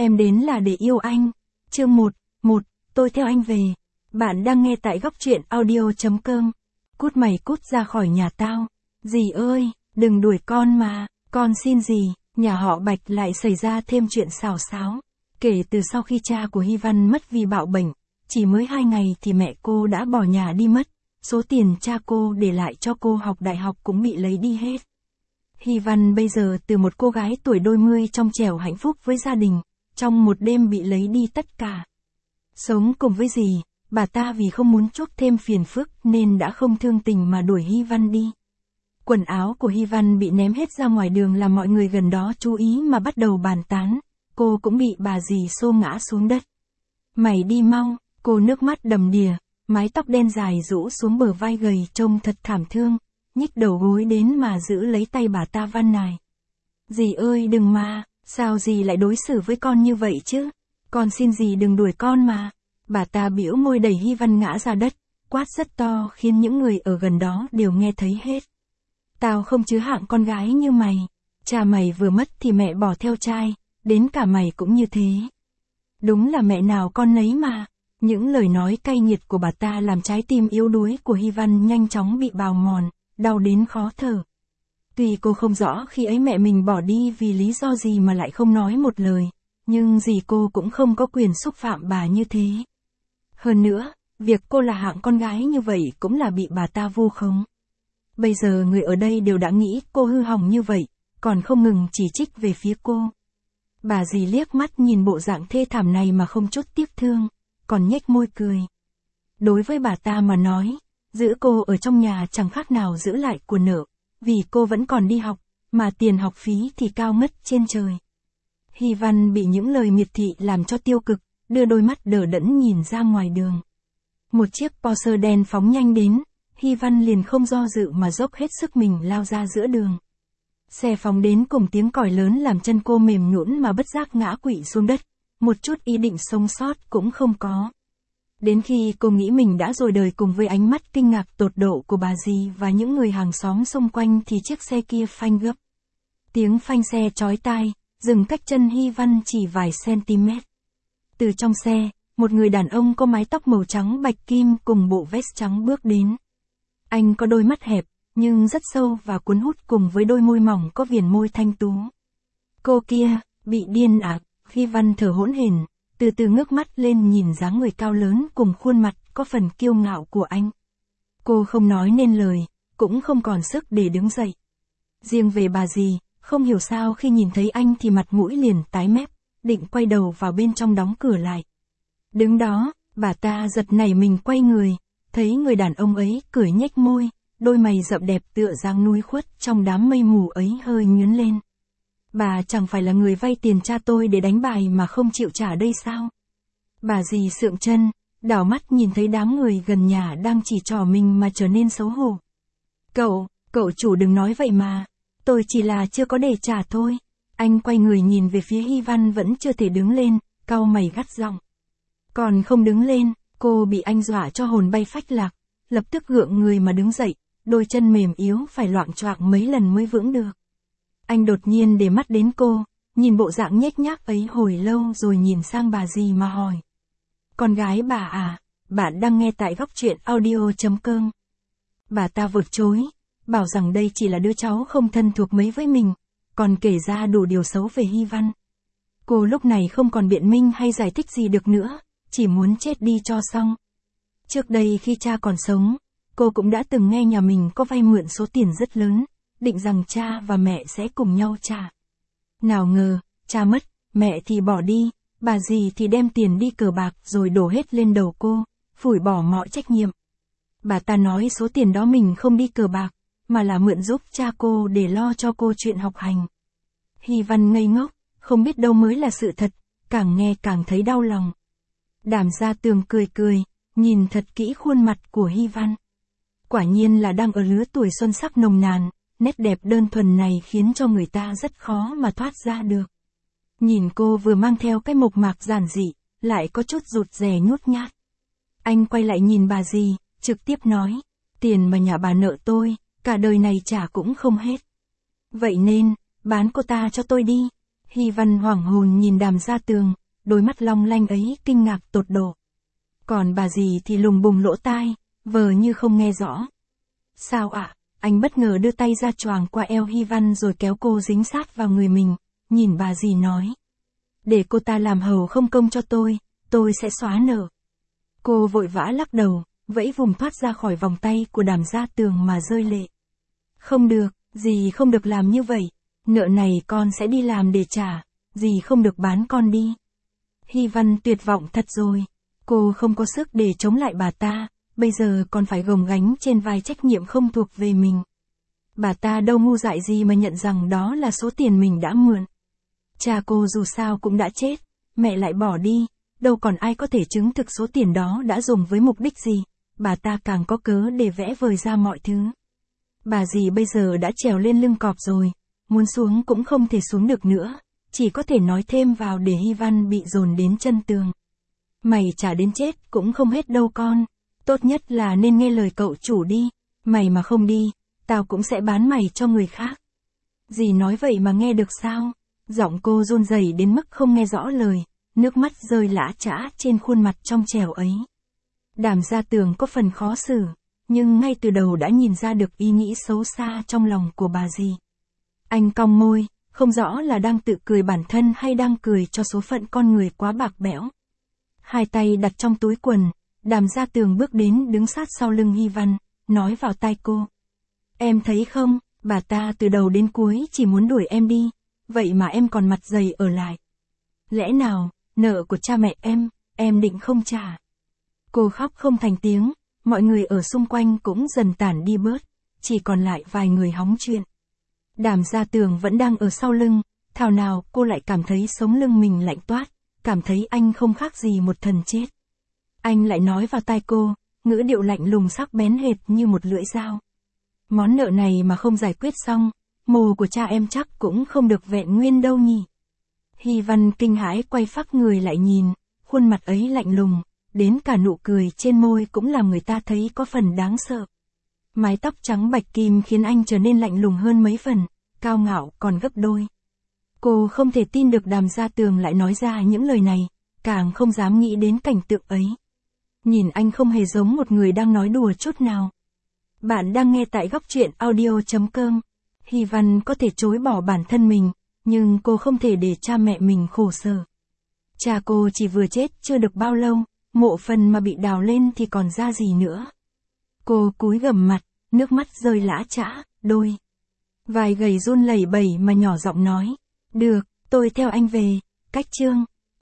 Em đến là để yêu anh. Chương 1, tôi theo anh về. Bạn đang nghe tại góc truyện audio.com. Cút mày cút ra khỏi nhà tao. Dì ơi, đừng đuổi con mà, con xin dì. Nhà họ Bạch lại xảy ra thêm chuyện xào xáo. Kể từ sau khi cha của Hy Văn mất vì bạo bệnh, chỉ mới 2 ngày thì mẹ cô đã bỏ nhà đi mất. Số tiền cha cô để lại cho cô học đại học cũng bị lấy đi hết. Hy Văn bây giờ từ một cô gái tuổi đôi mươi trong trẻo hạnh phúc với gia đình, trong một đêm bị lấy đi tất cả. Sống cùng với dì, bà ta vì không muốn chuốc thêm phiền phức nên đã không thương tình mà đuổi Hy Văn đi. Quần áo của Hy Văn bị ném hết ra ngoài đường làm mọi người gần đó chú ý mà bắt đầu bàn tán, cô cũng bị bà dì xô ngã xuống đất. Mày đi mau, cô nước mắt đầm đìa, mái tóc đen dài rũ xuống bờ vai gầy trông thật thảm thương, nhích đầu gối đến mà giữ lấy tay bà ta van nài. Dì ơi đừng mà, sao dì lại đối xử với con như vậy chứ? Con xin dì đừng đuổi con mà. Bà ta bĩu môi đẩy Hy Văn ngã ra đất, quát rất to khiến những người ở gần đó đều nghe thấy hết. Tao không chứa hạng con gái như mày. Cha mày vừa mất thì mẹ bỏ theo trai, đến cả mày cũng như thế. Đúng là mẹ nào con nấy mà. Những lời nói cay nghiệt của bà ta làm trái tim yếu đuối của Hy Văn nhanh chóng bị bào mòn, đau đến khó thở. Tuy cô không rõ khi ấy mẹ mình bỏ đi vì lý do gì mà lại không nói một lời, nhưng dì cô cũng không có quyền xúc phạm bà như thế. Hơn nữa, việc cô là hạng con gái như vậy cũng là bị bà ta vu khống. Bây giờ người ở đây đều đã nghĩ cô hư hỏng như vậy, còn không ngừng chỉ trích về phía cô. Bà dì liếc mắt nhìn bộ dạng thê thảm này mà không chút tiếc thương, còn nhếch môi cười. Đối với bà ta mà nói, giữ cô ở trong nhà chẳng khác nào giữ lại của nợ, vì cô vẫn còn đi học, mà tiền học phí thì cao ngất trên trời. Hy Văn bị những lời miệt thị làm cho tiêu cực, đưa đôi mắt đờ đẫn nhìn ra ngoài đường. Một chiếc Porsche đen phóng nhanh đến, Hy Văn liền không do dự mà dốc hết sức mình lao ra giữa đường. Xe phóng đến cùng tiếng còi lớn làm chân cô mềm nhũn mà bất giác ngã quỵ xuống đất, một chút ý định sống sót cũng không có. Đến khi cô nghĩ mình đã rồi đời cùng với ánh mắt kinh ngạc tột độ của bà dì và những người hàng xóm xung quanh thì chiếc xe kia phanh gấp. Tiếng phanh xe chói tai, dừng cách chân Hy Văn chỉ vài cm. Từ trong xe, một người đàn ông có mái tóc màu trắng bạch kim cùng bộ vest trắng bước đến. Anh có đôi mắt hẹp, nhưng rất sâu và cuốn hút cùng với đôi môi mỏng có viền môi thanh tú. Cô kia, bị điên à? Hy Văn thở hổn hển, từ từ ngước mắt lên nhìn dáng người cao lớn cùng khuôn mặt có phần kiêu ngạo của anh. Cô không nói nên lời, cũng không còn sức để đứng dậy. Riêng về bà dì, không hiểu sao khi nhìn thấy anh thì mặt mũi liền tái mét, định quay đầu vào bên trong đóng cửa lại. Đứng đó, bà ta giật nảy mình quay người, thấy người đàn ông ấy cười nhếch môi, đôi mày rậm đẹp tựa dáng núi khuất trong đám mây mù ấy hơi nhướng lên. Bà chẳng phải là người vay tiền cha tôi để đánh bài mà không chịu trả đây sao? Bà dì sượng chân, đảo mắt nhìn thấy đám người gần nhà đang chỉ trỏ mình mà trở nên xấu hổ. Cậu chủ đừng nói vậy mà, tôi chỉ là chưa có để trả thôi. Anh quay người nhìn về phía Hy Văn vẫn chưa thể đứng lên, cau mày gắt giọng. Còn không đứng lên, cô bị anh dọa cho hồn bay phách lạc, lập tức gượng người mà đứng dậy, đôi chân mềm yếu phải loạng choạng mấy lần mới vững được. Anh đột nhiên để mắt đến cô, nhìn bộ dạng nhếch nhác ấy hồi lâu rồi nhìn sang bà dì mà hỏi. Con gái bà à, bạn đang nghe tại góc truyện audio.com. Bà ta vượt chối, bảo rằng đây chỉ là đứa cháu không thân thuộc mấy với mình, còn kể ra đủ điều xấu về Hy Văn. Cô lúc này không còn biện minh hay giải thích gì được nữa, chỉ muốn chết đi cho xong. Trước đây khi cha còn sống, cô cũng đã từng nghe nhà mình có vay mượn số tiền rất lớn, định rằng cha và mẹ sẽ cùng nhau trả. Nào ngờ, cha mất, mẹ thì bỏ đi, bà dì thì đem tiền đi cờ bạc rồi đổ hết lên đầu cô, phủi bỏ mọi trách nhiệm. Bà ta nói số tiền đó mình không đi cờ bạc, mà là mượn giúp cha cô để lo cho cô chuyện học hành. Hy Văn ngây ngốc, không biết đâu mới là sự thật, càng nghe càng thấy đau lòng. Đàm Gia Tường cười, nhìn thật kỹ khuôn mặt của Hy Văn. Quả nhiên là đang ở lứa tuổi xuân sắc nồng nàn, nét đẹp đơn thuần này khiến cho người ta rất khó mà thoát ra được. Nhìn cô vừa mang theo cái mộc mạc giản dị, lại có chút rụt rè nhút nhát. Anh quay lại nhìn bà dì, trực tiếp nói, tiền mà nhà bà nợ tôi, cả đời này trả cũng không hết. Vậy nên, bán cô ta cho tôi đi. Hy Văn hoảng hồn nhìn Đàm Gia Tường, đôi mắt long lanh ấy kinh ngạc tột độ. Còn bà dì thì lùng bùng lỗ tai, vờ như không nghe rõ. Sao ạ? Anh bất ngờ đưa tay ra choàng qua eo Hy Văn rồi kéo cô dính sát vào người mình, nhìn bà dì nói. Để cô ta làm hầu không công cho tôi sẽ xóa nợ. Cô vội vã lắc đầu, vẫy vùng thoát ra khỏi vòng tay của Đàm Gia Tường mà rơi lệ. Không được, dì không được làm như vậy, nợ này con sẽ đi làm để trả, dì không được bán con đi. Hy Văn tuyệt vọng thật rồi, cô không có sức để chống lại bà ta, bây giờ còn phải gồng gánh trên vai trách nhiệm không thuộc về mình. Bà ta đâu ngu dại gì mà nhận rằng đó là số tiền mình đã mượn. Cha cô dù sao cũng đã chết, mẹ lại bỏ đi, đâu còn ai có thể chứng thực số tiền đó đã dùng với mục đích gì, bà ta càng có cớ để vẽ vời ra mọi thứ. Bà dì bây giờ đã trèo lên lưng cọp rồi, muốn xuống cũng không thể xuống được nữa, chỉ có thể nói thêm vào để Hy Văn bị dồn đến chân tường. Mày trả đến chết cũng không hết đâu con, tốt nhất là nên nghe lời cậu chủ đi, mày mà không đi, tao cũng sẽ bán mày cho người khác. Dì nói vậy mà nghe được sao? Giọng cô run rẩy đến mức không nghe rõ lời, nước mắt rơi lã chã trên khuôn mặt trong trẻo ấy. Đàm Gia Tường có phần khó xử, nhưng ngay từ đầu đã nhìn ra được ý nghĩ xấu xa trong lòng của bà dì. Anh cong môi, không rõ là đang tự cười bản thân hay đang cười cho số phận con người quá bạc bẽo. Hai tay đặt trong túi quần, Đàm Gia Tường bước đến đứng sát sau lưng Hy Văn, nói vào tai cô. Em thấy không, bà ta từ đầu đến cuối chỉ muốn đuổi em đi, vậy mà em còn mặt dày ở lại. Lẽ nào, nợ của cha mẹ em định không trả? Cô khóc không thành tiếng, mọi người ở xung quanh cũng dần tản đi bớt, chỉ còn lại vài người hóng chuyện. Đàm Gia Tường vẫn đang ở sau lưng, thảo nào cô lại cảm thấy sống lưng mình lạnh toát, cảm thấy anh không khác gì một thần chết. Anh lại nói vào tai cô, ngữ điệu lạnh lùng sắc bén hệt như một lưỡi dao. Món nợ này mà không giải quyết xong, mồ của cha em chắc cũng không được vẹn nguyên đâu nhỉ. Hy Văn kinh hãi quay phác người lại nhìn, khuôn mặt ấy lạnh lùng, đến cả nụ cười trên môi cũng làm người ta thấy có phần đáng sợ. Mái tóc trắng bạch kim khiến anh trở nên lạnh lùng hơn mấy phần, cao ngạo còn gấp đôi. Cô không thể tin được Đàm Gia Tường lại nói ra những lời này, càng không dám nghĩ đến cảnh tượng ấy. Nhìn anh không hề giống một người đang nói đùa chút nào. Bạn đang nghe tại góc truyện audio.com. Hy Văn có thể chối bỏ bản thân mình, nhưng cô không thể để cha mẹ mình khổ sở. Cha cô chỉ vừa chết chưa được bao lâu, mộ phần mà bị đào lên thì còn ra gì nữa. Cô cúi gằm mặt, nước mắt rơi lã chã, đôi vai gầy run lẩy bẩy mà nhỏ giọng nói. Được, tôi theo anh về, cách chương.